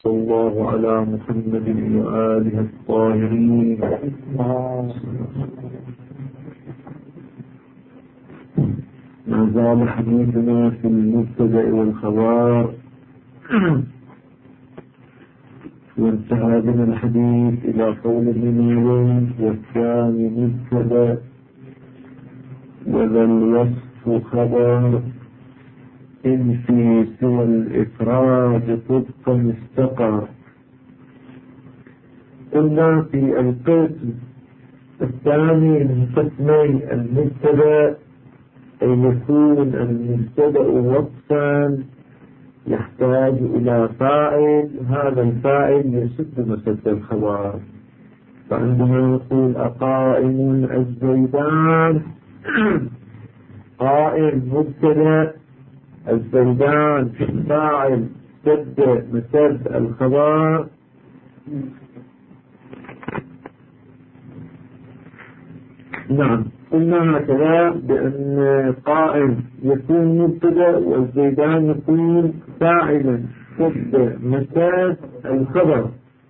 صلى الله على محمد وآله الطاهرين. ما زال حديثنا في المبتدأ والخبر، وانتهى بنا الحديث إلى قول ابن مالك: والثاني مبتدأ وذا الوصف خبر، إن في سوى الإفراد طبقا استقر. قلنا في القسم الثاني من قسمي المبتدأ أي يكون المبتدأ وصفا يحتاج إلى فاعل، هذا الفاعل يسد مسد الخبر. فعندما نقول أقائم الزيدان، قائم مبتدأ، الزيدان فاعل سد مسد الخبر. نعم، قلنا هكذا بأن قائم يكون مبتدأ والزيدان يكون فاعلا سد مسد الخبر.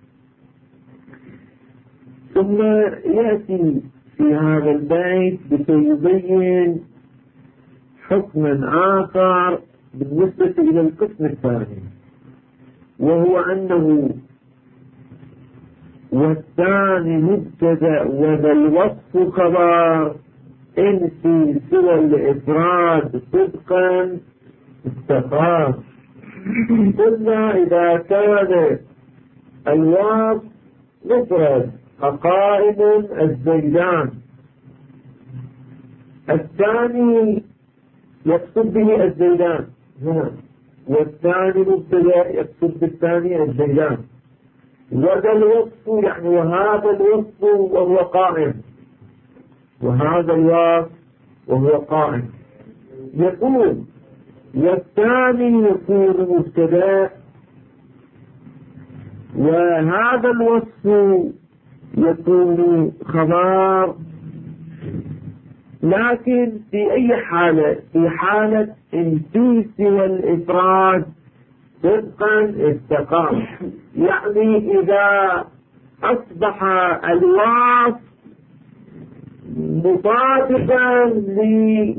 ثم يأتي في هذا البيت لكي يبين حكما آخر بالنسبة إلى القسم الثاني، وهو أنه والثاني مبتدأ وذا الوصف خبر، إن في سوى الإفراد صدقا استقام. قلنا إذا كان الوصف مفرد أقائم الزيدان، الثاني يقصد به الزيدان هنا، والثاني مبتدأ يقصد بالثاني الزيدان، وهذا الوصف يعني وهذا الوصف وهو قائم، وهذا الوصف وهو قائم. يقول والثاني يكون مبتدأ وهذا الوصف يكون خبر، لكن في أي حالة؟ في حالة إن في سوى الإفراد صدقا استقام، يعني إذا أصبح الوصف مطابقا للاسم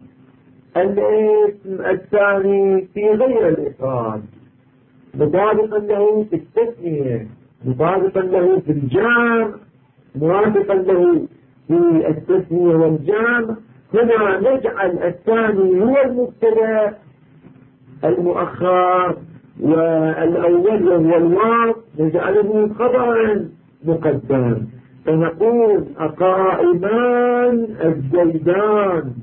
الثاني في غير الإفراد، مطابقا له في التثنية، مطابقا له في الجمع، موافقا له في التثنية والجمع، هنا نجعل الثاني هو المبتدأ المؤخر، والأول وهو الوصف نجعله خبرا مقدم. فنقول أقائمان الزيدان،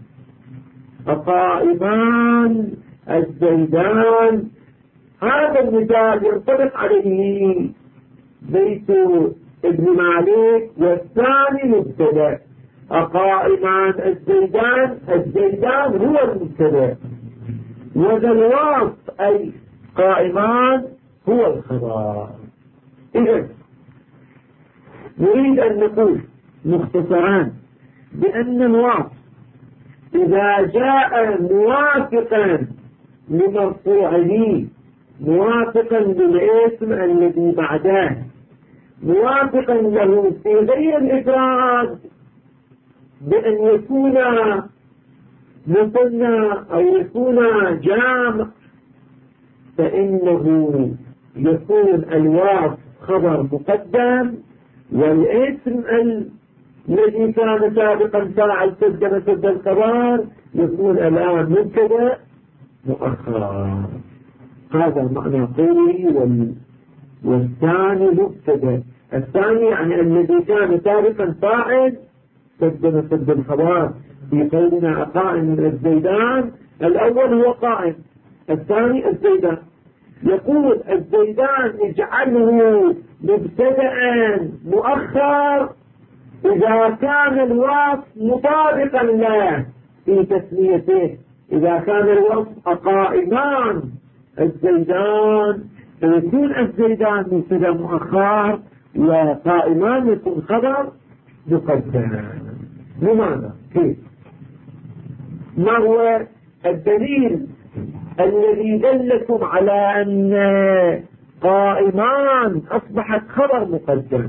أقائمان الزيدان. هذا المثال ينطبق عليه بيت ابن مالك: والثاني مبتدأ أقائمان الزيدان، الزيدان هو المبتدأ، وذا الوصف أي قائمان هو الخبر. إذن نريد أن نقول مختصرا بأن الوصف إذا جاء موافقا لمرفوعه، موافقا للاسم الذي بعده، موافقا له في غير الإفراد بأن يكون مثنى أو يكون جامع، فإنه يكون الوصف خبر مقدم، والاسم الذي كان سابقا فاعل سد مسد الخبر يكون الآن مبتدأ مؤخر. هذا المعنى قوي. والثاني مبتدأ، الثاني يعني الذي كان سابقا فاعل سد مسد الخبر. في قولنا أقائم الزيدان، الأول هو قائم، الثاني الزيدان. يقول الزيدان اجعله مبتدأ مؤخر إذا كان الوصف مطابقا له في تسميته. إذا كان الوصف أقائمان الزيدان فيكون الزيدان مبتدأ مؤخر، وقائمان يكون خبر مقدم. لماذا؟ كيف؟ ما هو الدليل الذي دلكم على أن قائمان أصبحت خبر مقدم.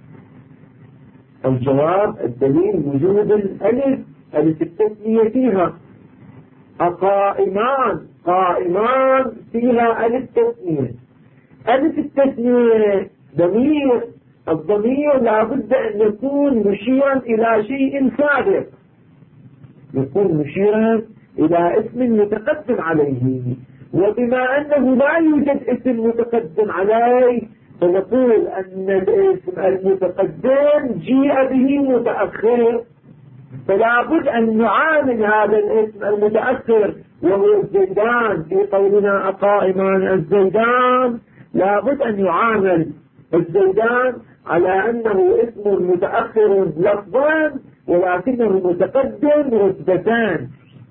الجواب الدليل وجود الألف، ألف التثنية فيها. أقائمان، قائمان فيها ألف تثنية. ألف التثنية ضمير، الضمير لابد أن يكون مشيرا إلى شيء سابق، يكون مشيرا إلى اسم متقدم عليه، وبما أنه لا يوجد اسم متقدم عليه فنقول أن الاسم المتقدم جيء به متأخر، فلا بد أن نعامل هذا الاسم المتأخر وهو الزيدان في قولنا أقائمان الزيدان، لا بد أن يعامل الزيدان على أنه اسم متأخر لفظا ولكنه متقدم رتبتان،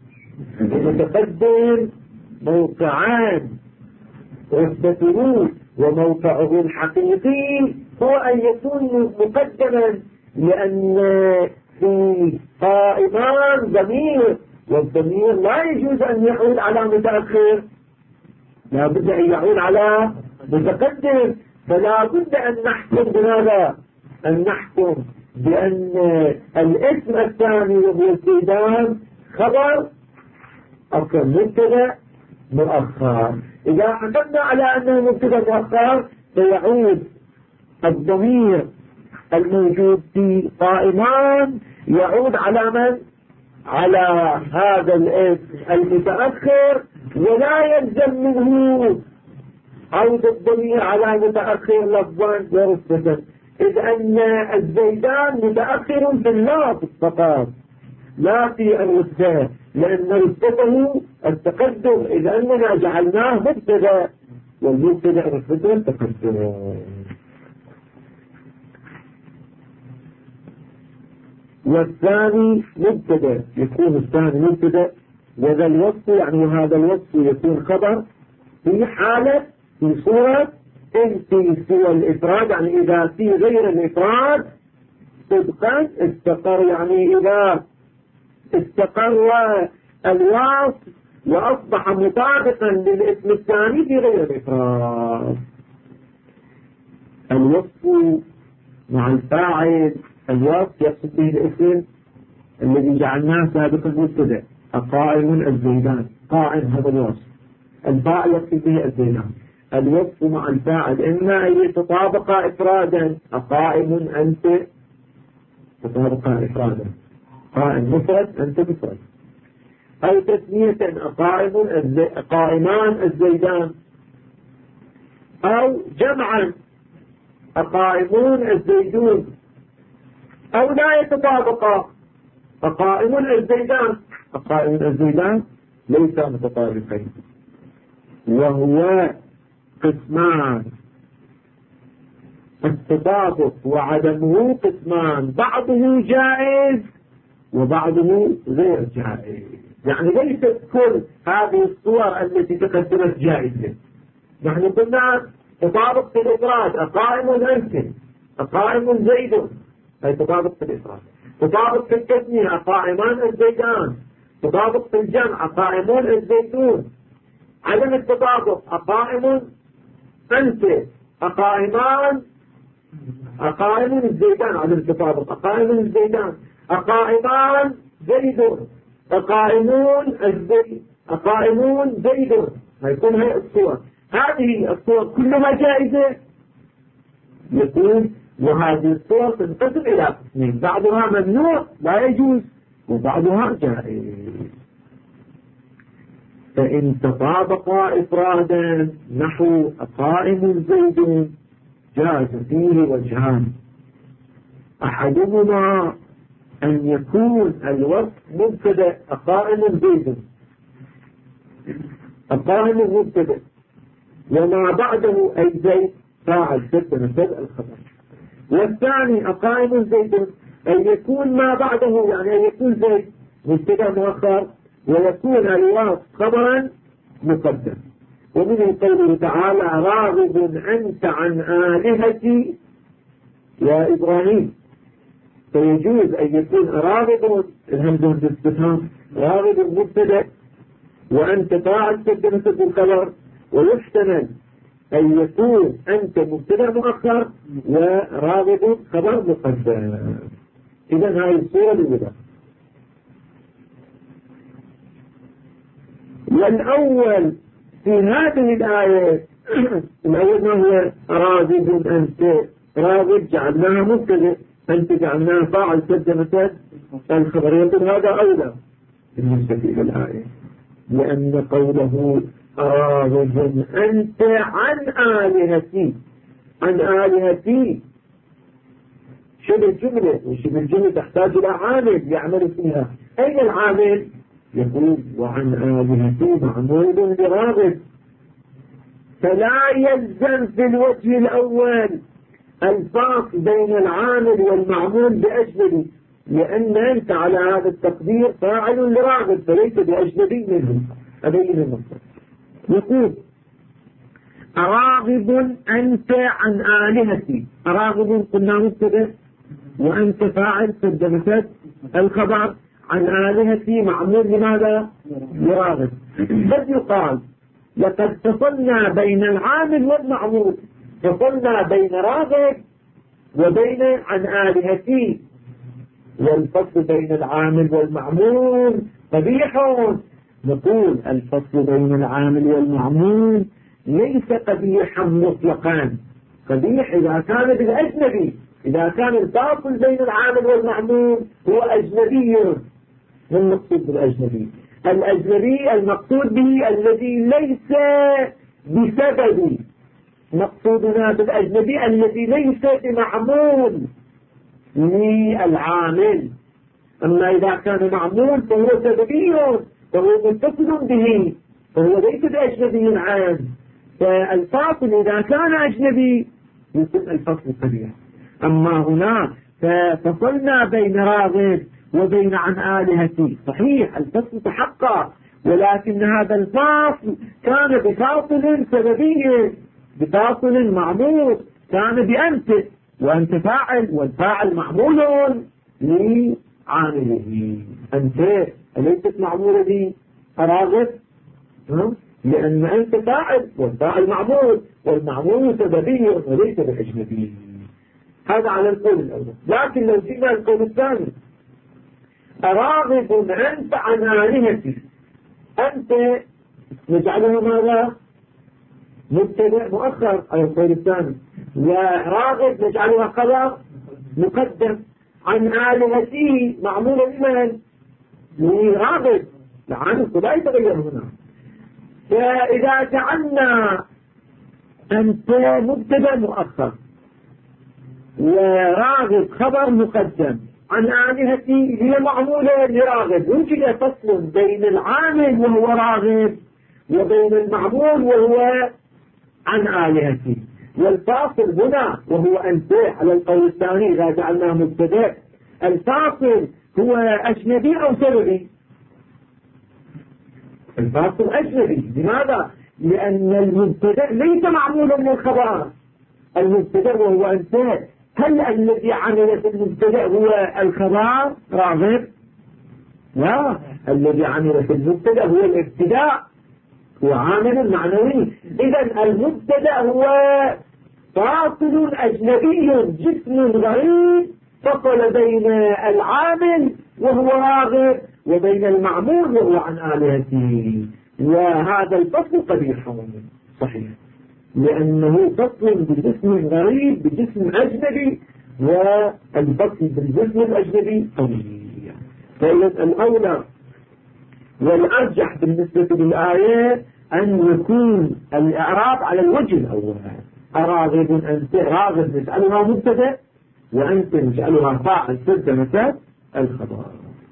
متقدم موقعان، رتبته وموقعه الحقيقي هو أن يكون مقدما، لأن في قائمان ضمير، والضمير لا يجوز أن يعود على متأخر، لا بد أن يعود على متقدم. فلا بد أن نحكم بماذا؟ أن نحكم بأن الاسم الثاني وهو الزيدان خبر أصلا مبتدأ مؤخر. إذا حكمنا على أنه مبتدأ مؤخر فيعود الضمير الموجود في قائمان يعود على من؟ على هذا الاسم المتأخر، ولا يلزم منه عود الضمير على متأخر لفظا ورتبة، إذ أن الزيدان متأخر في اللفظ فقط لا في الرتبة، لأن رتبته التقدم، إذ أننا جعلناه مبتدأ، والمبتدأ رتبته التقدم. والثاني مبتدأ، يكون الثاني مبتدأ، وذا الوصف يعني هذا الوصف يكون خبر في حالة، في صورة إن في سوى الإفراد، يعني إذا في غير الإفراد صدقا استقر، يعني إذا استقر الوصف وأصبح مطابقا للاسم الثاني في غير الإفراد. الوصف مع الفاعل، الوصف يقصد به الاسم الذي جعلناه سابقا مبتدأ، أقائم الزيدان، قائم هذا الوصف، الفاعل يقصد به الزيدان. الوصف مع الفاعل إما أن يتطابق إفرادا، أقائم أنت، تطابق إفرادا، قائم مفرد أنت مفرد، أو تثنية قائمان الزيدان، أو جمعا أقائمون الزيدون، أو لا يتطابق أقائم الزيدان. أقائم الزيدان ليس متطابقين، وهو قسمان، التطابق وعدمه قسمان، بعضه جائز وبعضه غير جائز، يعني ليست كل هذه الصور التي تقدمت جائزة. نحن قلنا تطابق في الإفراد، أقائم أنت، أقائم زيد، هي تطابق في الإفراد. تطابق في التثنية، أقائمان الزيدان. تطابق في الجمع، أقائمون الزيتون. عدم التطابق، أقائم أنت، أقائمان، أقائم الزيدان. عدم التطابق، أقائم الزيدان، أقائمان زيد، أقائمون الزيد، أقائمون زيد. هيكون هي الصور، هذه الصور كلها جائزة يكون، وهذه الصور تنقسم إلى قسمين، بعضها ممنوع لا يجوز وبعضها جائز. فإن تطابقا إفرادا نحو أقائم زيد جاز فيه وجهان، أحدهما أن يكون الوصف مبتدأ أقائم زيد، أقائم مبتدأ وما بعده أي زيد فاعل بدأ الخبر. والثاني أقائم زيد أن يكون ما بعده، يعني أن يكون زيد مبتدأ مؤخر ويكون الوصف خبرا مقدم. ومن قوله تعالى راغب أنت عن آلهتي يا إبراهيم، فيجوز أن يكون راغب الهمزة بالاستفهام، راغب مبتدأ وأنت فاعل تقدم الخبر، ويحتمل أن يكون أنت مبتدأ مؤخر وراغب خبر مقدم. إذا هذه الصورة الأولى. والأول في هذه الآية الأول ما هو راغب أنت، راغب جعلناها مبتدأ، أنت جعلناها فاعل قدم الخبر، يقول هذا أولى بالنسبة إلى الآية، لأن قوله راغب أنت عن آلهتي، عن آلهتي شبه الجملة، وشبه الجملة تحتاج إلى عامل يعمل فيها. أين العامل؟ يقول وعن آلهتي معمول لراغب، فلا يلزم في الوجه الأول الفاصل بين العامل والمعمول بأجنبي، لأن أنت على هذا التقدير فاعل لراغب فليس بأجنبي منه. أبين النصر. يقول أراغب أنت عن آلهتي، أراغب قلنا مبتدأ وأنت فاعل قدمت الخبر، عن آلهتي معمول لماذا؟ لراغب. قد يقال لقد فصلنا بين العامل والمعمول، فصلنا بين راغب وبين عن آلهتي، والفصل بين العامل والمعمول قبيح. نقول الفصل بين العامل والمعمول ليس قبيحا مطلقا، قبيح إذا كان بالأجنبي، إذا كان الفاصل بين العامل والمعمول هو أجنبي. ما المقصود بالأجنبي؟ الأجنبي المقصود به الذي ليس بسبب، مقصودنا بالأجنبي الذي ليس بمعمول للعامل. أما إذا كان معمول فهو سببي فهو متصل به، فهو ليس بأجنبي عام. فالفاصل إذا كان أجنبي يكون الفصل قبيح. أما هنا ففصلنا بين راغب وبين عن آلهتي، صحيح الفصل تحقق، ولكن هذا الفاصل كان بفاصل سببي، بفاصل معمول، كان بأنت، وأنت فاعل والفاعل معمول لعامله. أنت أليست معمولة لي راغب؟ لأن أنت فاعل والفاعل معمول، والمعمول سببي وليس بأجنبي. هذا على القول الأول. لكن لو جئنا القول الثاني أراغب أنت عن آلهتي، أنت نجعله ماذا؟ مبتدأ مؤخر على القول الثاني، وراغب نجعلها خبر مقدم، عن آلهتي معمولة لمن؟ لراغب، العامل لا يتغير هنا. فإذا جعلنا أنت مبتدأ مؤخر وراغب خبر مقدم، عن آلهتي هي معمولة لراغب، وجد فصل بين العامل وهو راغب وبين المعمول وهو عن آلهتي، والفاصل هنا وهو أنت على القول الثاني إذا جعلناه مبتدأ، الفاصل هو أجنبي أو سببي؟ الفاصل أجنبي. لماذا؟ لأن المبتدأ ليس معمولا للخبر، المبتدأ وهو أنت. هل الذي عمل في المبتدأ هو الخبر راغب؟ لا، الذي عمل في المبتدأ هو الابتداء، هو عامل معنوي. إذا المبتدأ هو فاصل أجنبي، جسم غريب فصل بين العامل وهو راغب وبين المعمول وهو عن آلهته، وهذا الفصل قبيح صحيح، لأنه فصل بجسم غريب بجسم أجنبي، والفصل بالجسم الأجنبي قبيح. فإذا الأولى والأرجح بالنسبة للآية أن يكون الإعراب على الوجه الأول، أراغب أنت، راغب نجعلها مبتدأ وأنت نجعلها فاعل ترجمة الخبر.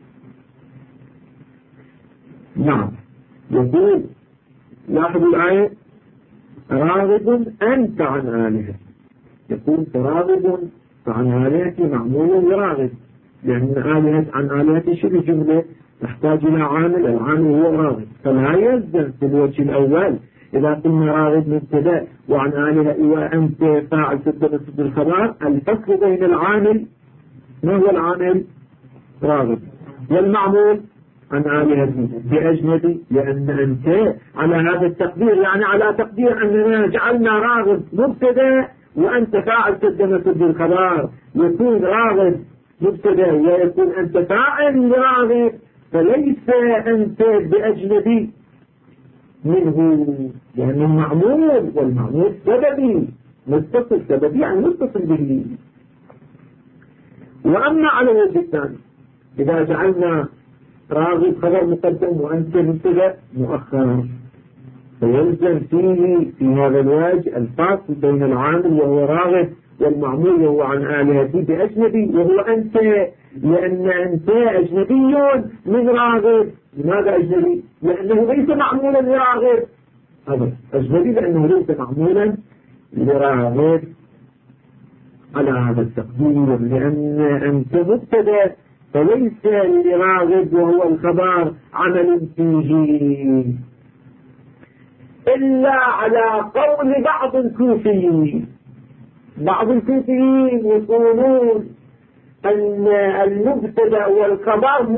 نعم. يقول لاحظوا الآية راغب أنت عن آلهة، يقول راغب عن آلهتي معمول لراغب، لأن آلهة عن آلهتي شبه جملة تحتاج إلى عامل، العامل هو راغب، فلا يلزم في الوجه الأول إذا قلنا راغب مبتدأ وعن آلهة وأنت فاعل تبدأ بالخبر، الفصل بين العامل، ما هو العامل؟ راغب، والمعمول عن آلهتي بأجنبي، لأن أنت على هذا التقدير يعني على تقدير أننا جعلنا راغب مبتدأ وأنت فاعل تقدم في الخبر، يكون راغب مبتدأ ويكون أنت فاعل لراغب، فليس أنت بأجنبي منه، لأنه معمول، والمعمول سببي متصل، سببي يعني متصل به. وأما على الوجه الثاني إذا جعلنا راغب خبر مقدم وأنت مبتدأ مؤخر، فيلزم فيه في هذا الوجه الفاصل بين العامل وهو راغب والمعمول وهو عن آلهتي بأجنبي وهو أنت، لأن أنت أجنبي من راغب. لماذا أجنبي؟ لأنه ليس معمولا لراغب، هذا أجنبي لأنه ليس معمولا لراغب على هذا التقدير، لأن أنت مبتدأ فليس لراغب وهو الخبر عمل فيه، إلا على قول بعض الكوفيين. بعض الكوفيين يقولون أن المبتدأ والخبر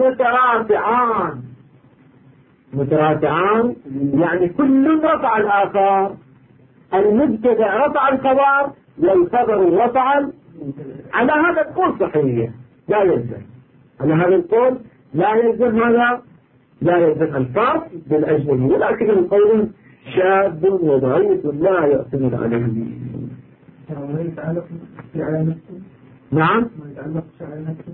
مترافعان يعني كل رفع الآخر، المبتدأ رفع الخبر والخبر رفع. على هذا القول صحيح لا يلزم، على هذا القول لا يلزم، هذا لا يلزم الفرق بالأجنبي، ولكن القول شاب وضعيف لا يعتمد عليه. ما يتعلق على نفسه؟ نعم، ما يتعلق على نفسه؟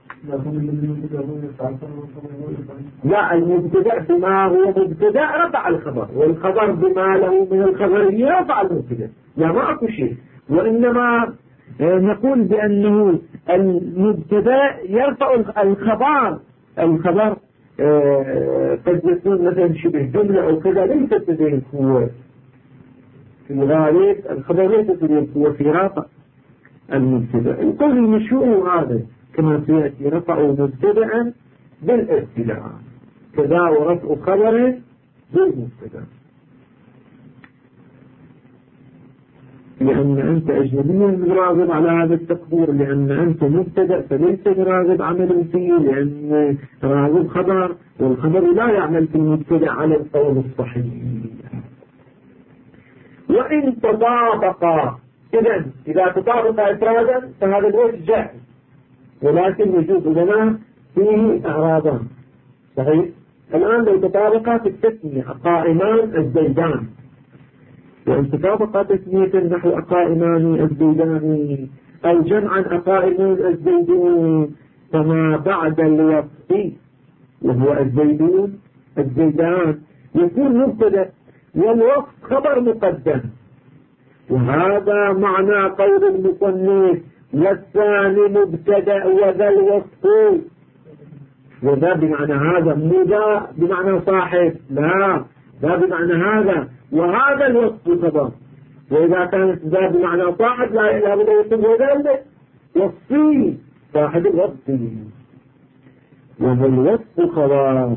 لا، المبتدأ بما هو مبتدأ رفع الخبر، والخبر بما له من الخبرية رفع المبتدأ، لا ما أكو شيء. وإنما نقول بأنه المبتدأ يرفع الخبر قد يكون مثلا شبه جملة أو كذا ليست لديه القوة، في الغالب الخبر ليست لديه القوة في رفع المبتدأ. القول المشهور هذا كما سيأتي رفع مبتدأ بالابتداء، كذا ورفع خبر بالمبتدأ، لأن أنت أجنبي راغب على هذا التقدير، لأن أنت مبتدأ فليس راغب عمل فيه، لأن راغب خبر والخبر لا يعمل في المبتدأ على القول الصحيح. وإن تطابقا، إذا تطابق إفرادا فهذا الوجه جائز، ولكن وجود لنا فيه أعراضان. صحيح. الآن لو تطابقا في التسمية قائمان الزيدان، وإن تطابقا تسمية نحو أقائمان الزيدان أو جمعا أقائمون الزيدون، فما بعد الوصف وهو الزيدان يكون مبتدأ والوصف خبر مقدم، وهذا معنى قول المصنف والثاني مبتدأ وذا الوصف. وذا بمعنى هذا، مو ذا بمعنى صاحب، لا، ذا بمعنى هذا، وهذا الوصف خبر. وإذا كانت ذا بمعنى صاحب لا إله إلا يكون ذلك وصفي صاحب الوصف، وذا الوصف خبر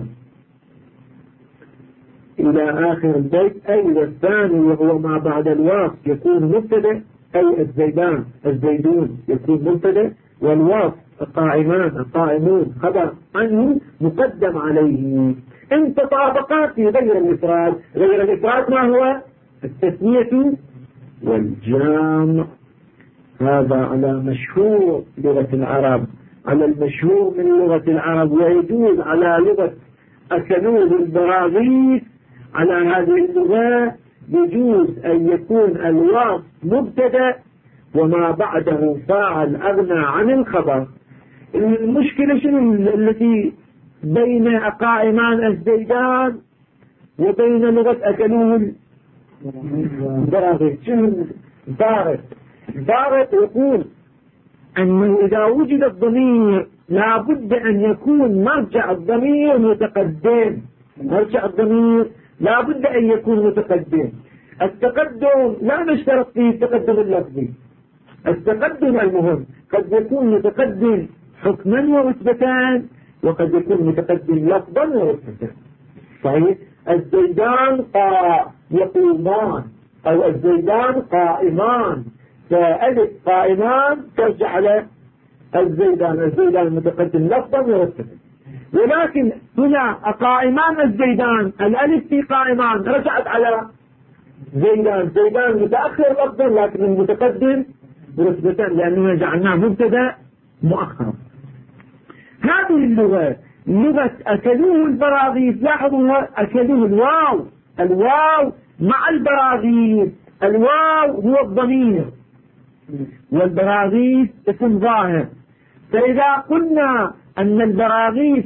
إلى آخر البيت. أي والثاني وهو ما بعد الوصف يكون مبتدأ، أي الزيدون يكون مبتدأ، والوصف القائمان القائمون خبر عنه مقدم عليه. إن تطابقات في غير الإفراد، غير الإفراد ما هو؟ التثنية والجمع. هذا على مشهور لغة العرب، على المشهور من لغة العرب، ويجوز على لغة أكلوه البراغيث. على هذه اللغة يجوز أن يكون الوصف مبتدأ وما بعده فاعل أغنى عن الخبر. المشكلة شنو التي بين أقائمان الزيدان وبين لغة أكلوه البراغيث؟ شنو الفارق؟ يقول أنه إذا وجد الضمير لا بد أن يكون مرجع الضمير متقدم، مرجع الضمير لا بد أن يكون متقدم. التقدم لا نشترط فيه التقدم اللفظي، التقدم المهم قد يكون متقدم حكما ورتبتان، وقد يكون متقدم لفظا ورتبتان. صحيح. الزيدان يقومان أو الزيدان قائمان، فألف قائمان ترجع على الزيدان المتقدم لفظا ورتبا. ولكن هنا أقائمان الزيدان، الألف في قائمان رجعت على زيدان. زيدان متأخر لفظا لكن المتقدم برتبة لأننا جعلناه مبتدا مؤخر. هذه اللغة لغة أكلوه البراغيث. لاحظوا أكلوه الواو مع البراغيث. الواو هو الضمير والبراغيث اسم ظاهر. فإذا قلنا أن البراغيث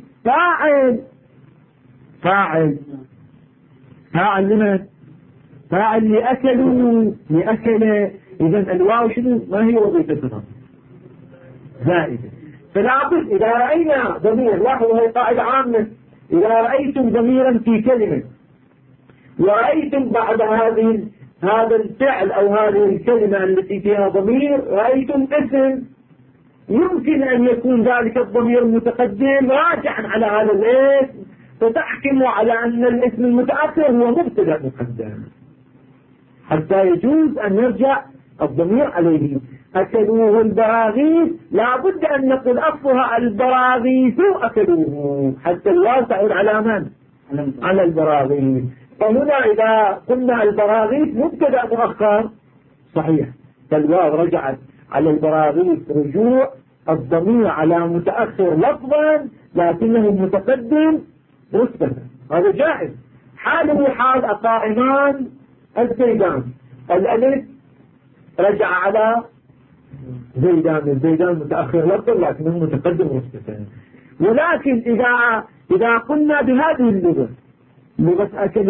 فاعل لمن؟ فاعل لأكلوا لأكل. إذن الواو شنو؟ ما هي وظيفتها؟ زائدة. فلا بد إذا رأينا ضمير، لاحظوا هي قاعدة عامة، إذا رأيتم ضميرا في كلمة ورأيتم بعد هذا الفعل أو هذه الكلمة التي فيها ضمير رأيتم اسم، يمكن أن يكون ذلك الضمير المتقدم راجعا على هذا الاسم، فتحكموا على أن الاسم المتأخر هو مبتدأ مقدم حتى يجوز أن يرجع الضمير عليه. أكلوه البراغيث لا بد أن نقول أصلها البراغيث أكلوه، حتى الواو تعود على من؟ على البراغيث. فهنا إذا قلنا البراغيث مبتدأ مؤخر صحيح، فالواو رجعت على البراغيث رجوع الضمير على متأخر لفظا لكنه متقدم رتبة، هذا جائز. حاله حال أقائمان الزيدان، الألف رجع على زيدان، الزيدان متأخر لفظا لكنه متقدم رتبة. ولكن إذا قلنا بهذه اللغة لغة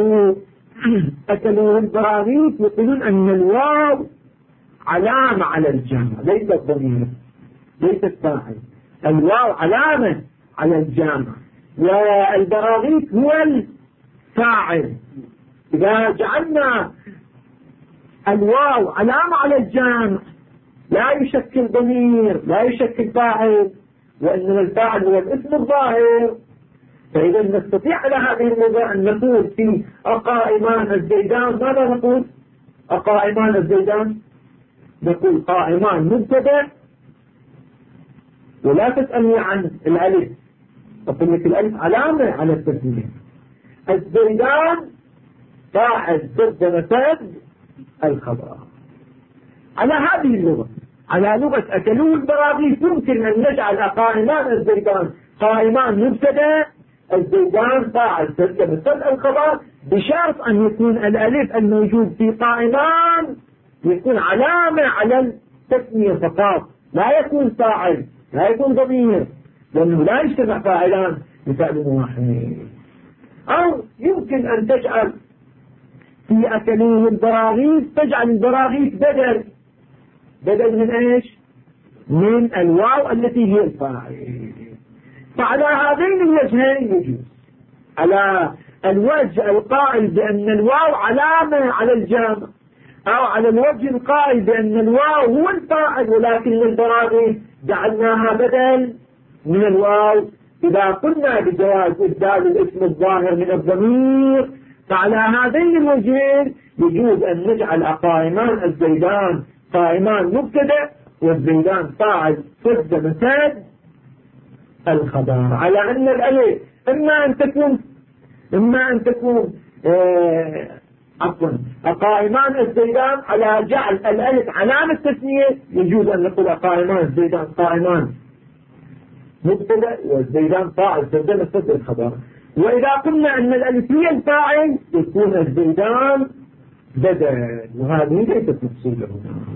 أكلوه البراغيث، يقولون أن الواو علامة على الجمع ليس الضمير ليس الفاعل، الواو علامة على الجمع والبراغيث هو الفاعل. إذا جعلنا الواو علامة على الجمع لا يشكل ضمير لا يشكل فاعل، وإنما الفاعل هو الاسم الظاهر. فإذا نستطيع على هذه اللغة أن نقول في أقائمان الزيدان ماذا نقول؟ أقائمان الزيدان نقول قائمان مبتدأ، ولا تسألني عن الألف، أقول لك الألف علامة على التسمية. الزيدان فاعل ضد مسد الخبر. على هذه اللغة، على لغة أكلوه البراغيث، يمكن أن نجعل أقائمان الزيدان قائمان مبتدأ، الزيدان فاعل ضد مسد الخبر، بشرط أن يكون الألف الموجود في قائمان يكون علامة على التسمية فقط، لا يكون فاعل لا يكون ضمير، لأنه لا يجتمع فاعلان بفعل واحد. أو يمكن أن تجعل في أكلوه البراغيث تجعل البراغيث بدل من إيش؟ من الواو التي هي الفاعل. فعلى هذين الوجهين يجوز. على الوجه القائل بأن الواو علامة على الجمع، أو على الوجه القائل بأن الواو هو الفاعل ولكن البراغيث جعلناها بدل من الواو. إذا قلنا بجواز إبدال الاسم الظاهر من الضمير، فعلى هذين الوجهين يجوز أن نجعل أقائمان الزيدان قائمان مبتدأ والزيدان فاعل ضد مسد الخبر، على أن الألف إما أن تكون أقائمان الزيدان على جعل الألف علامة تسمية، يجوز أن نقول أقائمان الزيدان قائمان مبتدأ والزيدان فاعل ضد مسد الخبر. وإذا قلنا أن الألف هي الفاعل يكون الزيدان بدل، وهذه ليست مقصودة.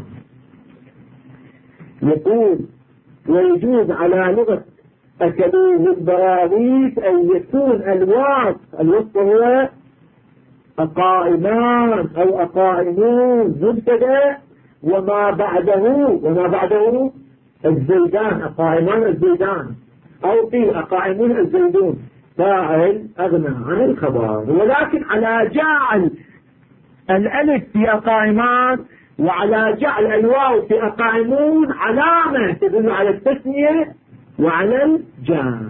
يقول ويجوز على لغة أكلوه البراغيث أن يكون الوصف هو أقائمان أو أقائمون مبتدأ، وما بعده الزيدان أقائمان الزيدان، أو في أقائمون الزيدون فاعل أغنى عن الخبر. ولكن على جعل الألف في أقائمان وعلى جعل الواو في أقائمون علامة تدل على التسمية وعلى الجمع.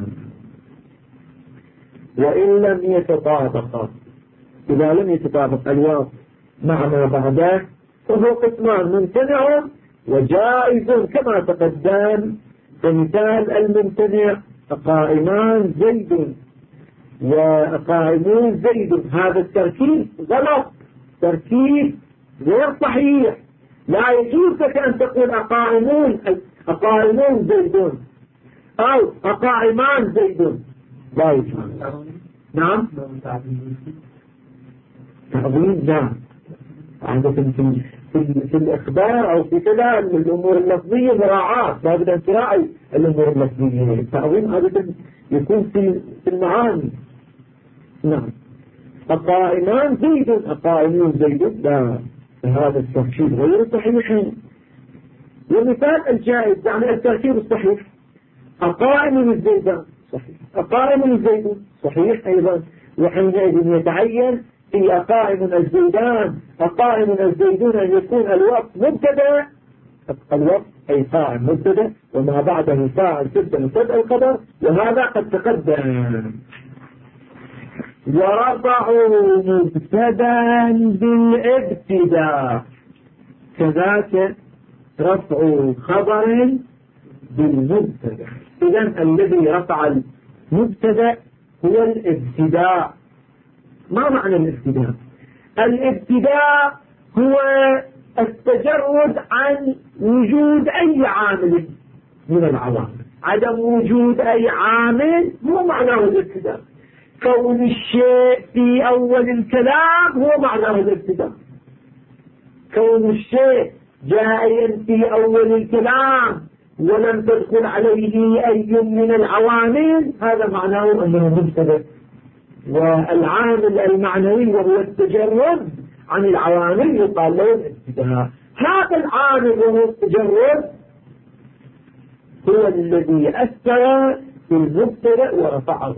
وإن لم يتطابق، إذا لم يتطابق الواو مع ما بعده فهو قسمان ممتنع وجائز كما تقدم. فمثال الممتنع قائمان زيد وقائمون زيد، هذا التركيب غلط، تركيب غير صحيح. لا يجوز لك أن تقول أقائمون زيد أو أقائمان زيد، لا يجوز. نعم تعظيم لا، عادة في الإخبار أو في كذا الأمور اللفظية مراعاة، لابد أن تراعي الأمور اللفظية. التعظيم عادة يكون في المعاني. نعم القائمان زيد القائمون زيد، لا، هذا التركيب غير صحيح. ومثال الجائز يعني التركيب الصحيح، القائم الزيدان صحيح، القائم الزيد صحيح أيضا. وحينئذ يتعين في القائم الزيدان القائم الزيدون أن يكون الوقت مبتدا، الوقت أي قائم مبتدا وما بعده فاعل سبب مبتدا القدر، وهذا قد تقدم. ورفعوا مبتدا بالابتداء، كذاك رفع خبر بالمبتدا. إذن الذي رفع المبتدا هو الابتداء. ما معنى الابتداء؟ الابتداء هو التجرد عن وجود أي عامل من العوامل. عدم وجود أي عامل هو معناه الابتداء. كون الشيء في أول الكلام هو معناه الابتداء. كون الشيء جائيا في أول الكلام ولم تدخل عليه أي من العوامل هذا معناه أنه مبتدأ. والعامل المعنوي وهو التجرد عن العوامل يقال له الابتداء. هذا العامل وهو التجرد هو الذي أثر في المبتدأ ورفعه.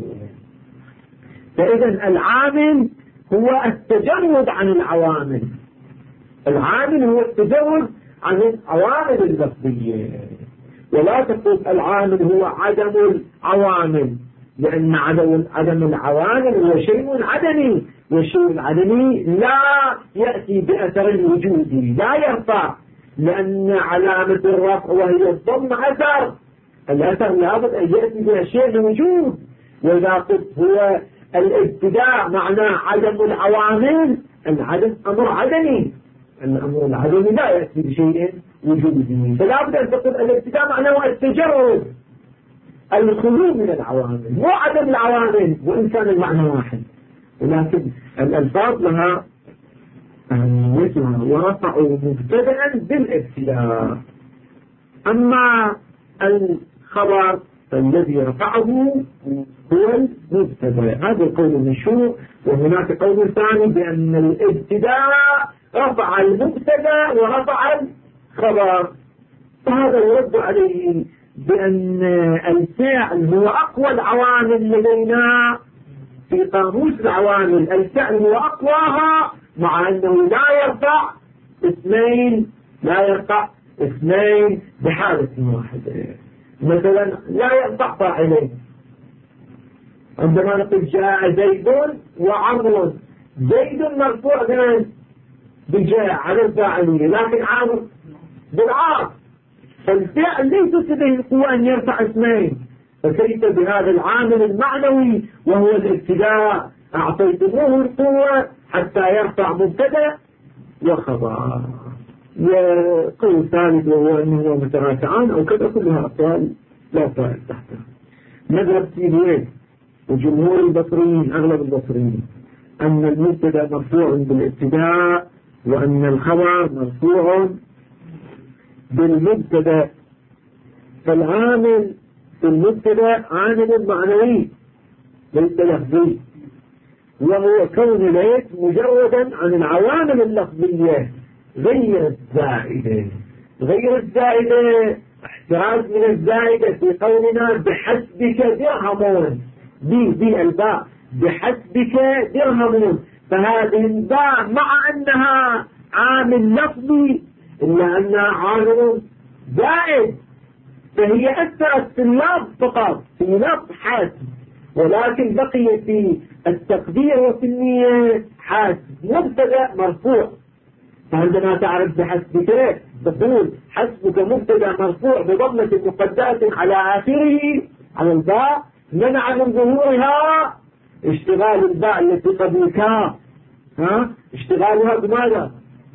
فإذا العامل هو التجرد عن العوامل، العامل هو التجرد عن العوامل اللفظية. ولا تقول العامل هو عدم العوامل، لأن عدم العوامل هو شيء عدمي، والشيء العدمي لا يأتي بأثر الوجود، لا يرفع، لأن علامة الرفع وهي الضم أثر، الأثر لابد أن يأتي بها شيء الوجود. وإذا قلت هو الابتداء معناه عدم العوامل، العدم أمر عدمي، الأمر العدمي لا يأتي بشيء وجودي، فلا بد أن تقول الابتداء معناه التجرد، الخلو من العوامل، مو عدم العوامل، وإن كان المعنى واحد، ولكن الألفاظ لها أهميتها. ورفعوا مبتدأ بالابتداء. أما الخبر فالذي رفعه هو المبتدأ. هذا القول المشهور. وهناك قول ثاني بأن الابتداء رفع المبتدأ ورفع الخبر، فهذا يرد عليه بأن الفعل هو أقوى العوامل لدينا في قاموس العوامل. الفعل هو أقواها، مع أنه لا يرفع اثنين بحالة واحدة. مثلا لا يرفع فاعلين. عندما نقول جاء زيد وعمر، زيد مرفوع بجاء على الفاعلية، لكن عمر بالعاص، فالفعل ليس لديه القوة أن يرفع اثنين. فكيف بهذا العامل المعنوي وهو الابتداء أعطيتموه القوة حتى يرفع مبتدأ وخبر. وقول ثالث وهو أنه متراكعان أو كذا، كلها أقوال لا فائدة تحتها. مذهب سيبويه وجمهور البصريين أغلب البصريين أن المبتدأ مرفوع بالابتداء، وأن الخبر مرفوع بالمبتدأ. فالعامل في المبتدأ عامل معنوي ليس لفظي، وهو كون ليس مجردا عن العوامل اللفظية غير الزائدة. احتراز من الزائدة في قولنا بحسبك درهمون، بالباء بحسبك درهمون، فهذه الباء مع أنها عامل لفظي إلا أنها عامل زائد، فهي أثرت في اللفظ فقط، في لفظ حاسب، ولكن بقي في التقدير وفي النية حاسب مبتدأ مرفوع. فعندما تعرف بحسبك تقول حسبك مبتدأ مرفوع بضمة مقدرة على آخره على الباء منع من ظهورها اشتغال الباء التي قبل كاف، اشتغالها بماذا؟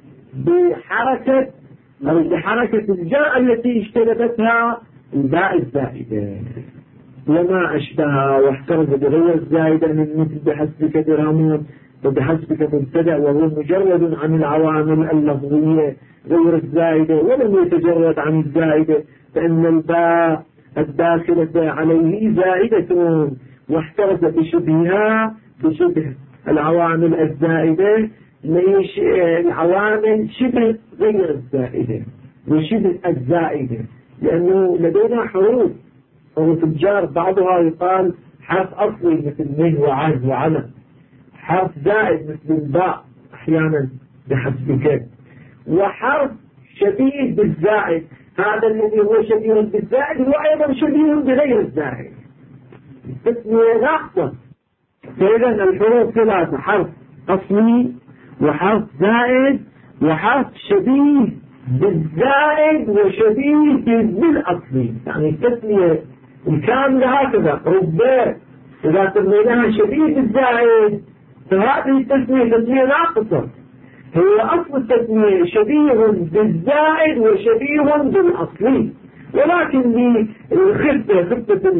بحركة أو بحركة الجاء التي اجتنبتها الباء الزائدة. وما أشبهها واحترز بغير الزائدة من مثل بحسبك درهم وبحسبك مبتدأ، وهو مجرد عن العوامل اللفظية غير الزائدة ولم يتجرد عن الزائدة، فإن الباء الداخلة عليه زائدة، واحترز بشبهها بشبه العوامل الزائدة ليش العوامل شبه غير الزائدة وشبه الزائدة، لأنه لدينا حروف الجار بعضها يقال حرف أصلي مثل من وعز وعلم، حرف زائد مثل الباء أحيانا بحسبك، وحرف شبيه بالزائد، هذا الذي هو شبيه بالزائد هو أيضا شبيه بغير الزائد، التسمية ناقصة. فإذا الحروف ثلاثة: حرف أصلي وحرف زائد وحرف شبيه بالزائد وشبيه بالأصلي. يعني التسمية الكاملة هكذا. ربما إذا سميناها شبيه بالزائد فهذه التسمية تسمية ناقصة، هي أصل التسمية شبيه بالزائد وشبيه بالأصلي، ولكن خفة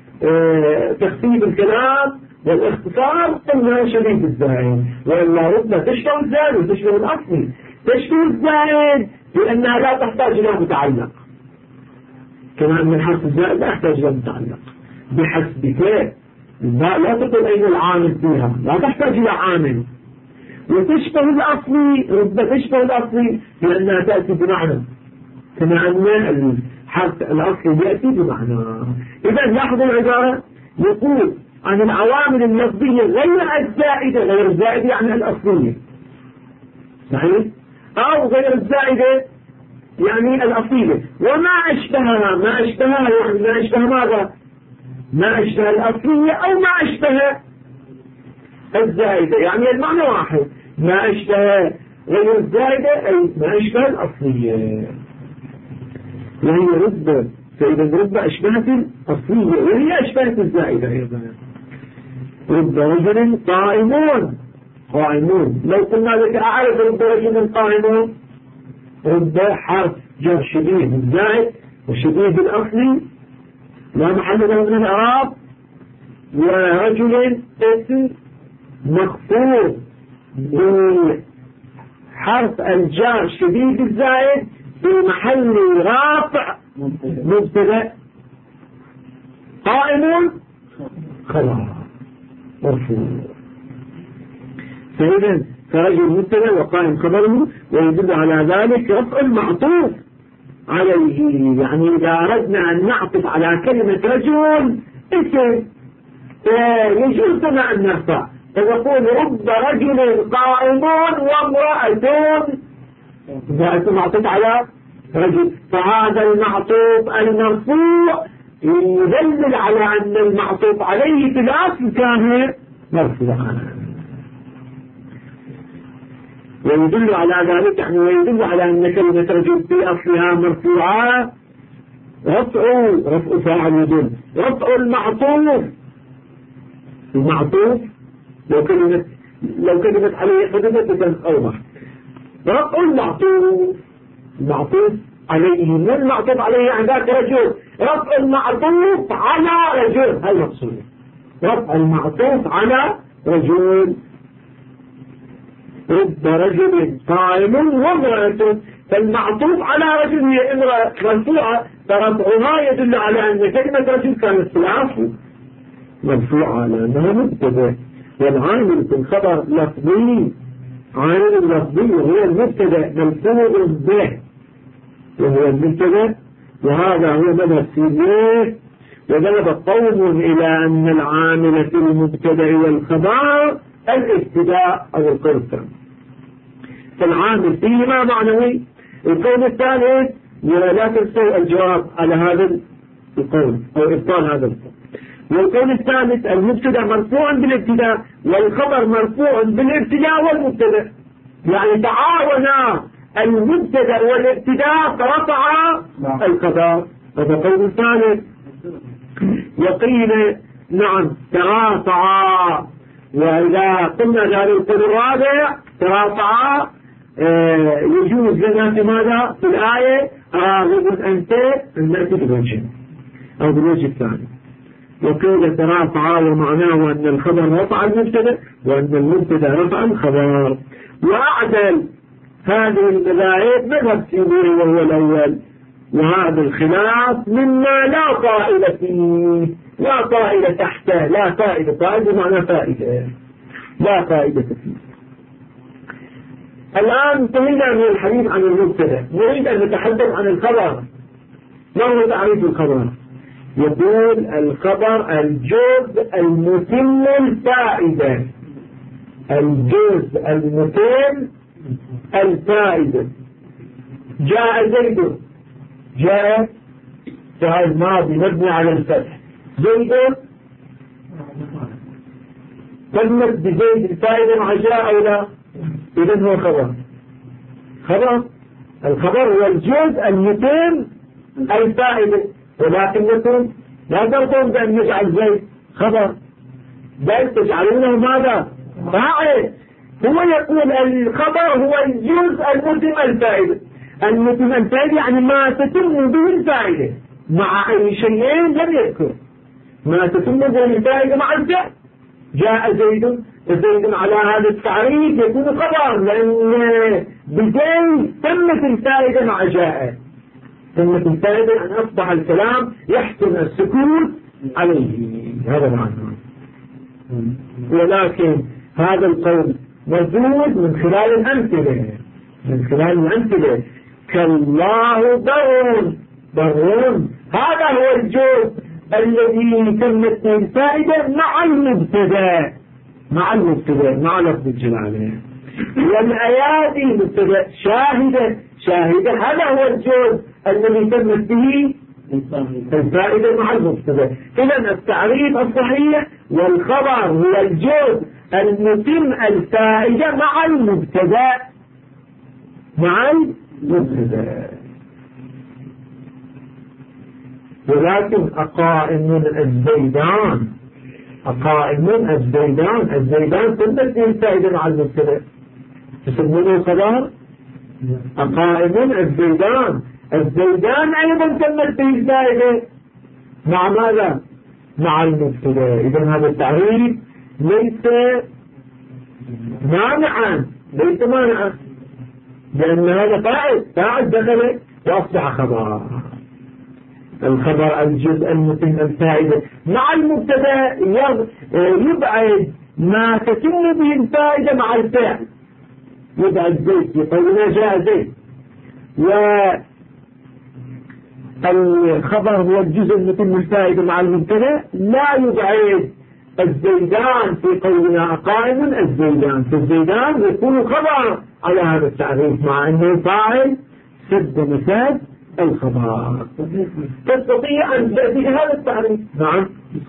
تخفيف الكلام والاختصار قلنا شبيه بالزائد، وإلا ربما تشبه الزائد وتشبه الأصلي. تشبه الزائد لأنها لا تحتاج إلى متعلق، كما أن الحرف الزائد لا يحتاج إلى متعلق. بحسبك لا تقول أين العامل فيها، لا تحتاج إلى عامل. وتشبه الأصلي، ربما تشبه الأصلي لأنها تأتي بمعنى، كما أن الحرف الأصلي يأتي بمعنى. إذا لاحظوا العبارة، يقول عن العوامل اللفظية غير الزائدة، غير الزائدة يعني الأصلية، صحيح؟ أو غير الزائدة يعني الأصيلة. وما أشبهها، ما أشبهها يعني ما أشبه ماذا؟ ما أشبه الأصلية أو ما أشبه الزائدة، يعني المعنى واحد. ما أشبه غير الزائدة أي ما أشبه الأصلية، وهي ربة. فإذا ربة أشبهت الأصلية وهي أشبهت الزائدة أيضا. رب رجل قائمون، قائمون. لو قلنا لك أعرف رب رجل قائمون، رب حرف جر شبيه بالزائد وشبيه بالأصلي لا محل له من الإعراب، ورجل اسم مخفوض بحرف الجار شبيه بالزائد في محل رافع مبتدأ، قائم خبر مرفوع. فإذا فرجل مبتدأ وقائم خبره، ويدل على ذلك رفع المعطوف عليه. يعني إذا أردنا أن نعطف على كلمة رجل اسم يجوز لنا أن نرفع، فنقول رب رجل قائم وامرأة، امرأة معطوف على رجل، فهذا المعطوف المرفوع يدلل على أن المعطوف عليه في الأصل كان مرفوعا، ويدل على ذلك يعني ويدل على أن كلمة رجل في أصلها مرفوعة. رفع فاعل يدل، رفع المعطوف لو كلمة عليه حدثة أوضح. رفع المعطوف عليه، من المعطوف عليه عندك رجل، رفع المعطوف على رجل، هذا المقصود، رفع المعطوف على رجل. رب رجل قائم وامرأة، فالمعطوف على رجل هي امرأة مرفوعة، فرفعها يدل على أن كلمة رجل كانت في الأصل مرفوعة لأنها مبتدأ، والعامل في الخبر لفظي، عامل اللفظي وهو المبتدأ مرفوع به، وهو المبتدأ. وهذا هو مذهب سيبويه. وذهب قوم إلى أن العامل في المبتدأ والخبر الابتداء أو القرصة، فالعامل فيهما معنوي. القول الثالث ولا تنسوا الجواب على هذا القول أو إبطال هذا القول. والقول الثالث المبتدأ مرفوع بالابتداء والخبر مرفوع بالابتداء والمبتدأ، يعني تعاونا المبتدأ والابتداء فرفع الخبر. هذا قول الثالث. وقيل نعم تراصعا. وإذا قلنا ذلك القول الرابع تراصعا يجوز لنا في ماذا في الآية راغب أنت أن نأتي بالوجه أو بالوجه الثاني. وقيل تراصعا ومعناه أن الخبر رفع المبتدا وأن المبتدا رفع الخبر. وأعدل هذه المذاهب مذهب سيبوي وهو الأول. وهذا الخلاف مما لا طائلة فيه، لا طائلة تحته، لا فائدة، فائدة معنى فائدة لا فائدة فيه. الآن انتهينا من الحديث عن المبتدا، نريد أن نتحدث عن الخبر. ما هو تعريف الخبر؟ يقول الخبر الجزء المتم الفائدة، الجزء المتم الفائدة. جاء زيد، جاء فعل ماضي مبني على الفتح، زيد تمت بزيد الفائدة مع جاء أو لا؟ إذن هو خبر. خبر الخبر هو الجزء المتم الفائدة، ولكنكم لا ترضون بأن يجعل زيد خبر، بل تجعلونه ماذا؟ فاعل. هو يقول الخبر هو الجزء المتم الفائدة. المتم الفائدة يعني ما تتم به الفائدة مع أي شيء لم يذكر، ما تتم به الفائدة مع الفعل. جاء زيد، زيد على هذا التعريف يكون خبر، لأن بزيد تمت الفائدة مع جاء، تمت الفائدة أن أصبح الكلام يحسن السكوت عليه. هذا معنى. ولكن هذا القول مزود من خلال الأمثلة، من خلال الأمثلة كالله بر، هذا هو الجزء الذي تمت الفائدة مع المبتدا، مع لفظ الجلالة. والأيادي مبتدا شاهدة هذا هو الجزء الذي تمت به الفائدة مع المبتدا. إذن التعريف الصحيح والخبر هو الجزء المتم الفائدة مع المبتدا، ولكن أقائم الزيدان تمت به الفائدة مع المبتدا، تسمونه خبر. أقائم الزيدان أيضا تمت به الفائدة مع ماذا؟ مع المبتدا. إذن هذا التعريف ليس مانعا، لأن هذا فاعل دخل وأصبح خبر. الخبر الجزء المتم الفائدة مع المبتدا يبعد ما تتم به الفائدة مع الفعل، يبعد زيد في قولنا جاء زيد. والخبر هو الجزء المتم الفائدة مع المبتدا لا يبعد الزيدان في قولنا قائم الزيدان، في الزيدان يكون خبر على هذا التعريف مع أنه فاعل سد مساد الخبر. تستطيع أن تأتي هذا التعريف. نعم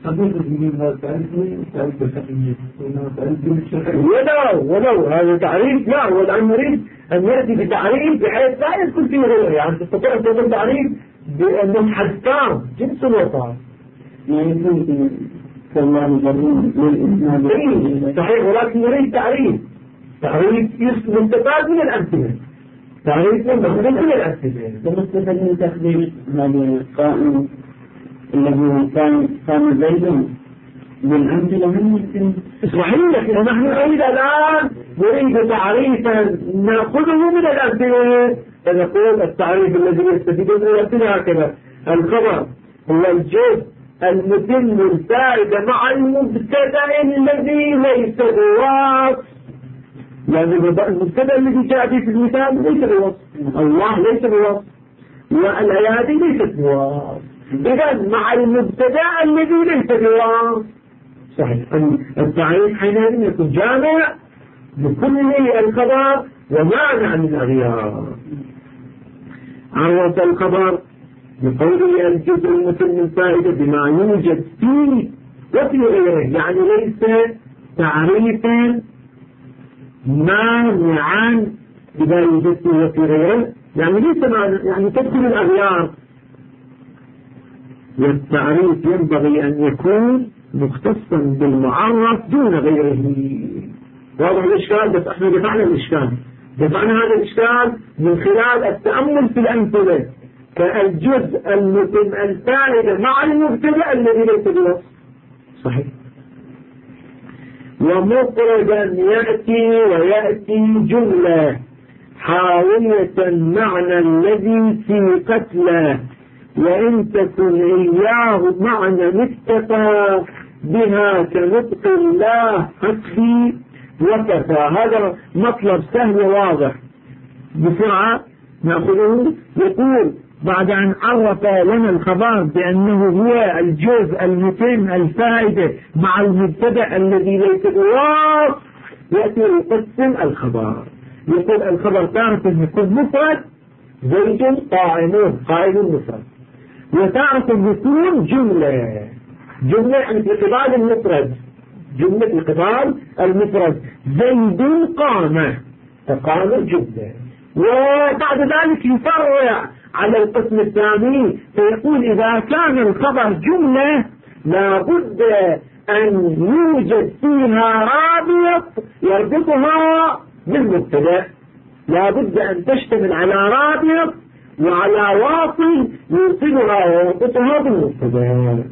ولو هذا تعريف لا، والآن نريد أن يأتي بتعريف بحيث لا يدخل فيه غيره، يعني تستطيع أن تقول تعريف بأنه حدثان جنس الوطن صحيح، ولكن نريد تعريف مستفاد من الأمثلة، تعريف مستفاد من الأمثلة. ومستفاد من تخدير هذا القائم الذي كان زيدا بالأمثلة من صحيح. نحن نريد تعريفا نأخذه من الأمثلة، فنقول التعريف الذي يستفيد من الأمثلة هكذا: الخبر هو الجزء المتم الفائدة مع المبتدا الذي ليس بوصف، يعني المبتدا الذي جاء في المثال ليس بوصف، الله ليس بوصف، والأيادي ليست بوصف، إذن مع المبتدا الذي ليس بوصف. صحيح. التعريف حينئذ يكون جامع لكل الخبر ومانع من الأغيار. عرف الخبر بقوله الجزء المتم الفائدة بما يوجد فيه وفي غيره، يعني ليس تعريفا مانعا إذا يوجد فيه وفي غيره، يعني ليس مانع، يعني تدخل الأغيار والتعريف ينبغي أن يكون مختصا بالمعرف دون غيره. واضح الإشكال؟ بس احنا دفعنا الإشكال، دفعنا هذا الإشكال من خلال التأمل في الأمثلة كالجزء المتم الفائدة مع المبتدأ الذي ليس بوصف. صحيح. ومفردا يأتي ويأتي جملة حاوية معنى الذي في قتله، وإن تكن إياه معنى اكتفى بها كنطق الله حسبي وكفى. هذا مطلب سهل وواضح بسرعة نأخذه. يقول بعد أن عرف لنا الخبر بأنه هو الجزء المتم الفائدة مع المبتدأ الذي ليس بوصف، يأتي يقسم الخبر. يقول الخبر تارة يكون مفرد زيد قائم مفرد، وتارة يكون جملة يعني في قبال المفرد، جملة في قبال المفرد زيد قام فقام جملة. وبعد ذلك يفرع على القسم الثاني فيقول إذا كان الخبر جملة لابد أن يوجد فيها رابط يربطها بالمبتدأ، لابد أن تشتمل على رابط وعلى واصل يوصلها ويربطها بالمبتدأ.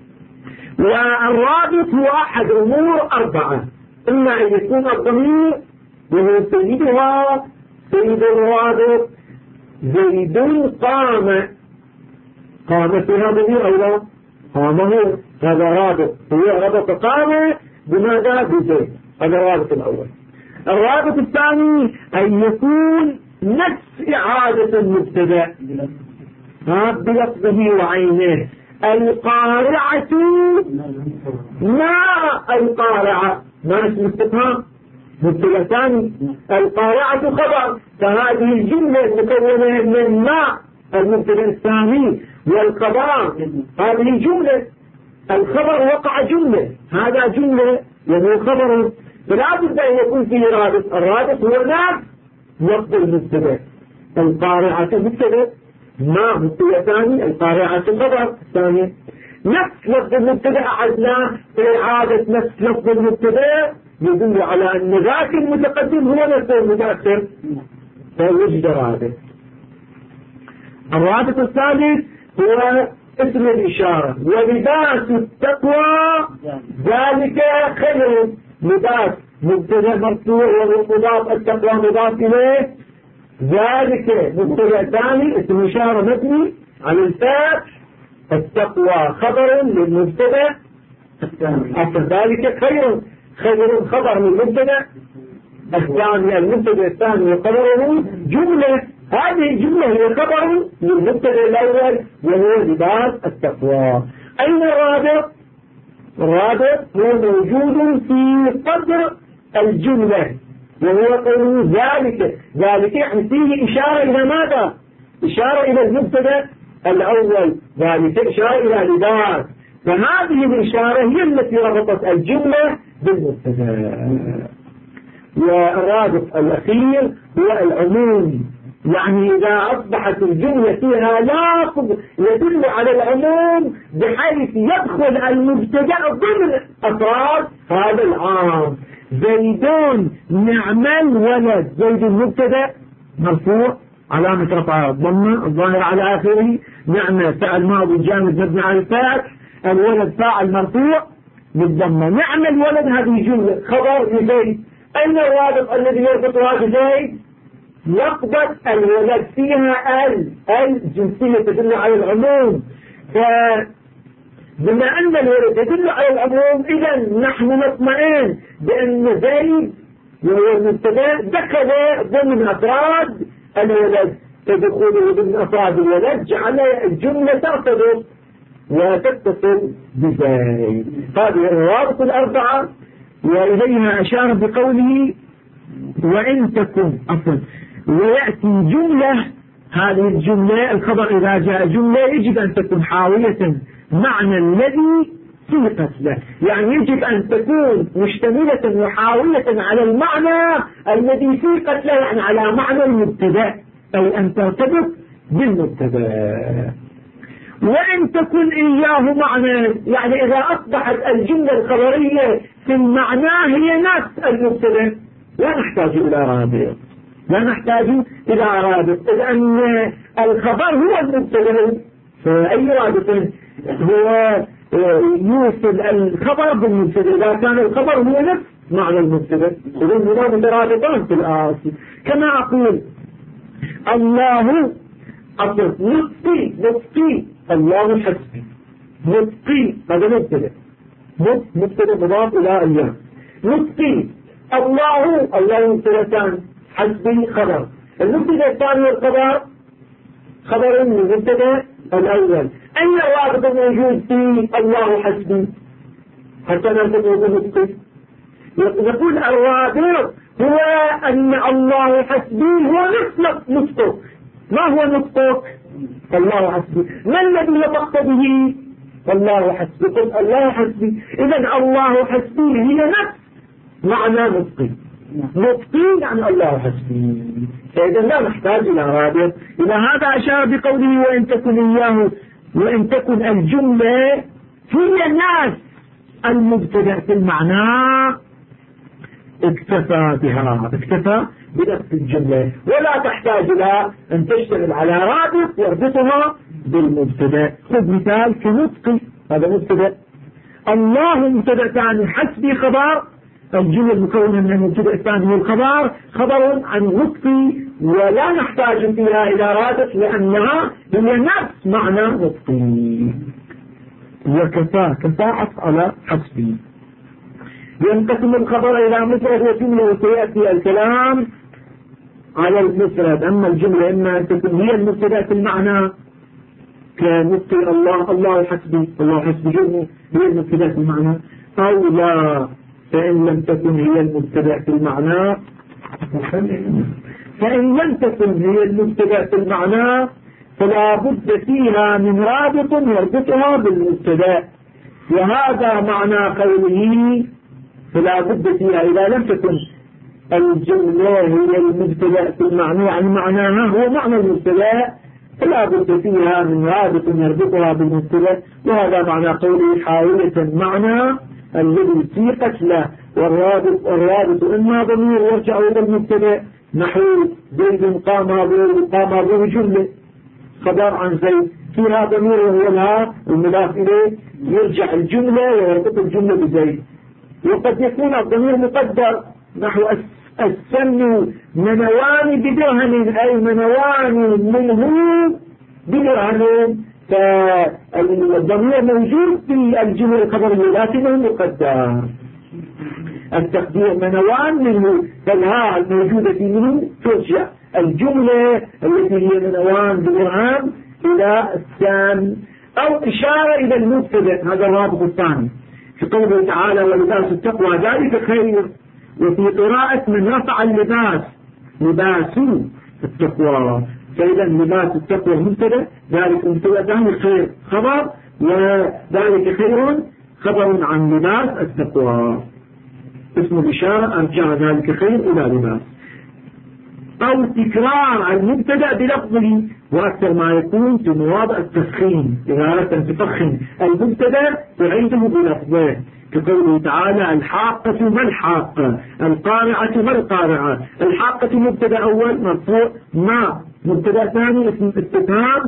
والرابط هو أحد أمور 4، إما أن يكون الضمير وهو سيدها سيد الرابط زيد قام فيها ضمير أو لا؟ قام هو هذا رابط، هو رابط قام بماذا؟ بزيد. هذا الرابط الأول. الرابط الثاني أن يكون نفس إعادة المبتدأ بلفظه وعينه. القارعة ما القارعة ما اسم استفهام مبتدأ ثاني، القارعة خبر، فهذه الجملة مكونة من ما المبتدأ الثاني والخبر هذه جملة. الخبر وقع جملة، هذا جملة وهو خبر، فلا بد أن يكون فيه رابط. الرابط هو نفس لفظ المبتدأ. القارعة مبتدأ ما مبتدأ ثاني، القارعة خبر ثاني. نفس لفظ المبتدأ أعدناه في إعادة نفس لفظ المبتدأ يدل على أن ذاك المتقدم هو نفس المتأخر، فوجد رابط. الرابط الثالث هو اسم الإشارة. ولباس التقوى ذلك خير. لباس مبتدأ مرفوع ومضاف، التقوى مضاف إليه، ذلك مبتدأ ثاني اسم إشارة مبني على الفتح، التقوى خبر للمبتدأ الثاني، ذلك خير خبر للمبتدأ الثاني، المبتدأ الثاني خبره جملة، هذه الجملة هي خبر للمبتدأ الأول وهو لباس التقوى. أين الرابط؟ الرابط هو موجود في قدر الجملة وهو قوله ذلك يعني فيه إشارة إلى ماذا؟ إشارة إلى المبتدأ الأول، ذلك إشارة إلى لباس، فهذه الإشارة هي التي ربطت الجملة بالمبتدأ. والرابط الأخير هو العموم، يعني إذا أصبحت الجملة فيها لفظ يدل على العموم بحيث يدخل المبتدأ ضمن أفراد هذا العام. زيدون نعم الولد، زيد المبتدأ مرفوع علامة رفعه الضمة الظاهر على آخره، نعم فعل ماضي جامد مبني على الفتح، الولد فاعل مرفوع بالضمة. نعم الولد هذه جملة خبر لزيد. أين الرابط الذي يربطها بزيد؟ لفظة الولد فيها الجنسية تدل على العموم، فبما أن الولد يدل على العموم إذا نحن نطمئن بأن زيد وهو المبتدأ دخل ضمن أفراد الولد، فدخوله ضمن أفراد الولد جعل الجملة ترتبط وتتصل بزيد. هذه الروابط 4 وإليها أشار بقوله وإن تكن أصلا ويأتي جملة. هذه الجملة الخبر إذا جاء جملة يجب أن تكون حاوية معنى الذي سبقت له، يعني يجب أن تكون مشتملة وحاوية على المعنى الذي سبقت له، يعني على معنى المبتدأ، أي أن ترتبط بالمبتدأ. وإن تكن إياه معنى، يعني إذا أصبحت الجملة الخبرية في المعنى هي نفس المبتدأ لا نحتاج إلى رابط، لا نحتاج إلى رابط، لأن الخبر هو المبتدأ، فأي رابط هو يوصل الخبر بالمبتدأ؟ إذا كان الخبر هو نفس معنى المبتدأ إذن هما مترابطان في الأصل. كما أقول الله أصل نطقي الله حسبي، نطقي هذا مبتدأ، مبتدأ مضاف إلى الياء، نطقي الله مبتدأان، حسبي خبر. المبتدأ الثاني والخبر خبر من المبتدأ الأول. أي رابط موجود في الله حسبي حتى نقول نطقي؟ يقول الرابط هو أن الله حسبي هو نفس نطقك. ما هو نطقك؟ الله حسبي. ما الذي نطقت به؟ الله حسبي. قل الله حسبي، إذن الله حسبي هي نفس معنى نطقي، نطقي يعني الله حسبي، فإذا لا نحتاج إلى رابط. إلى هذا أشار بقوله وإن تكن الجملة هي نفس المبتدأ في المعنى اكتفى بها، اكتفى بنفس الجملة ولا تحتاج إلى أن تشتغل على رابط يربطها بالمبتدأ. خذ مثال كنطقي، هذا مبتدأ، الله مبتدأ ثاني، حسبي خبر، الجملة المكونة من المبتدأ الثاني هو الخبر، خبر عن نطقي ولا نحتاج فيها إلى رابط لأنها هي نفس معنى نطقي. وكفى على حسبي. ينقسم الخبر إلى مفرد وجملة وسيأتي الكلام على المفرد. أما الجملة إما أن تكون هي المبتدأ في المعنى كنطقي الله حسبي، الله حسبي جملة هي المبتدأ في المعنى، أو لا، فإن لم تكن هي المبتدأ في المعنى فلا بد فيها من رابط يربطها بالمبتدأ. وهذا معنى قوله فلا بد فيها، إذا لم تكن الجملة هي المبتدأ في المعنى يعني معناها هو معنى المبتدأ، فلا بد فيها من رابط يربطها بالمبتدأ. وهذا معنى قوله حاولة معنى الذي سيقت له، والرابط إما ضمير يرجع إلى المبتدأ نحو زيد قام به جملة خبر عن زيد، فيها ضمير وهو لها المضاف إليه يرجع الجملة ويربط الجملة بزيد. وقد يكون الضمير مقدر نحو السن منوان بدرهم، أي منوان منه بدرهم، فالضمير موجود في الجملة الخبرية لكنه مقدر. التقدير منوان منه، فالها الموجودة في منه ترجع الجملة التي هي منوان بدرهم إلى السن، أو إشارة إلى المبتدأ. هذا الرابط الثاني في قوله تعالى ولباس التقوى ذلك خير. وفي قراءة من رفع اللباس لباس التقوى، فإذا لباس التقوى مبتدأ، ذلك مبتدأ ثاني خير خبر، وذلك خير خبر عن لباس التقوى، اسم الإشارة أرجع ذلك خير إلى لباس. أو تكرار المبتدأ بلفظه، وأكثر ما يكون في مواضع التفخيم، إذا أردت أن تفخم المبتدأ تعيده بلفظه كقوله تعالى الحاقة ما الحاقة، القارعة ما القارعة. الحاقة مبتدأ أول مرفوع، ما مبتدأ ثاني اسم استفهام،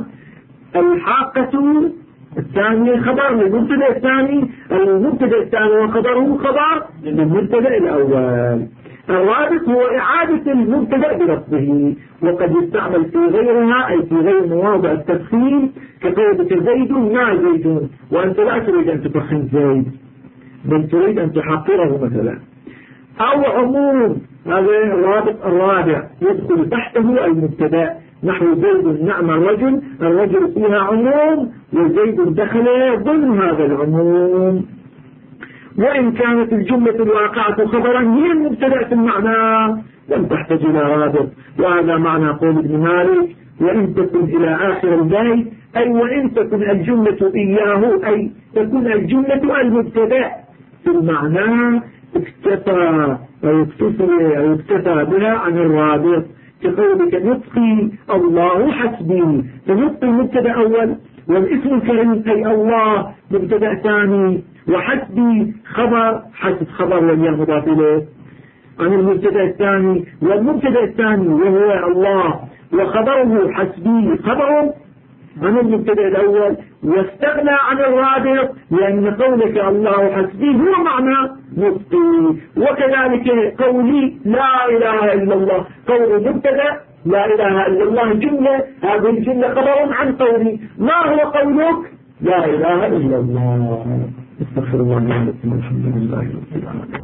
الحاقة الثاني خبر للمبتدأ الثاني، المبتدأ الثاني وخبره خبر للمبتدأ الأول. الرابط هو إعادة المبتدأ بلفظه، وقد يستعمل في غيرها أي في غير مواضع التفخيم كقولك زيد ما زيد، وأنت لا تريد أن تفخم زيد بل تريد أن تحقره مثلا. أو عموم، هذا الرابط الرابع يدخل تحته المبتدأ نحو زيد نعم الرجل فيها عموم وزيد دخل ضمن هذا العموم. وإن كانت الجملة الواقعة خبرا هي المبتدأ في المعنى لم تحتاج إلى رابط. وهذا معنى قول ابن مالك وإن تكن إلى آخر البيت، أي وإن تكن الجملة إياه، أي تكون الجملة المبتدأ في المعنى اكتفى بها عن الرابط كقولك نطقي الله حسبي، فنطقي المبتدأ أول والاسم الكريم أي الله مبتدأ ثاني، وحسبي خبر، حسب خبر والياء مضاف إليه عن المبتدأ الثاني، والمبتدأ الثاني وهو الله وخبره حسبي خبر عن المبتدأ الأول، واستغنى عن الرابط لأن قولك الله حسبي هو معنى نطقي، وكذلك قولي لا إله إلا الله قول مبتدأ لا إله إلا الله جملة، هذه الجملة خبر عن قولي. ما هو قولك؟ لا إله إلا الله. استغفر الله العظيم. الحمد لله رب العالمين.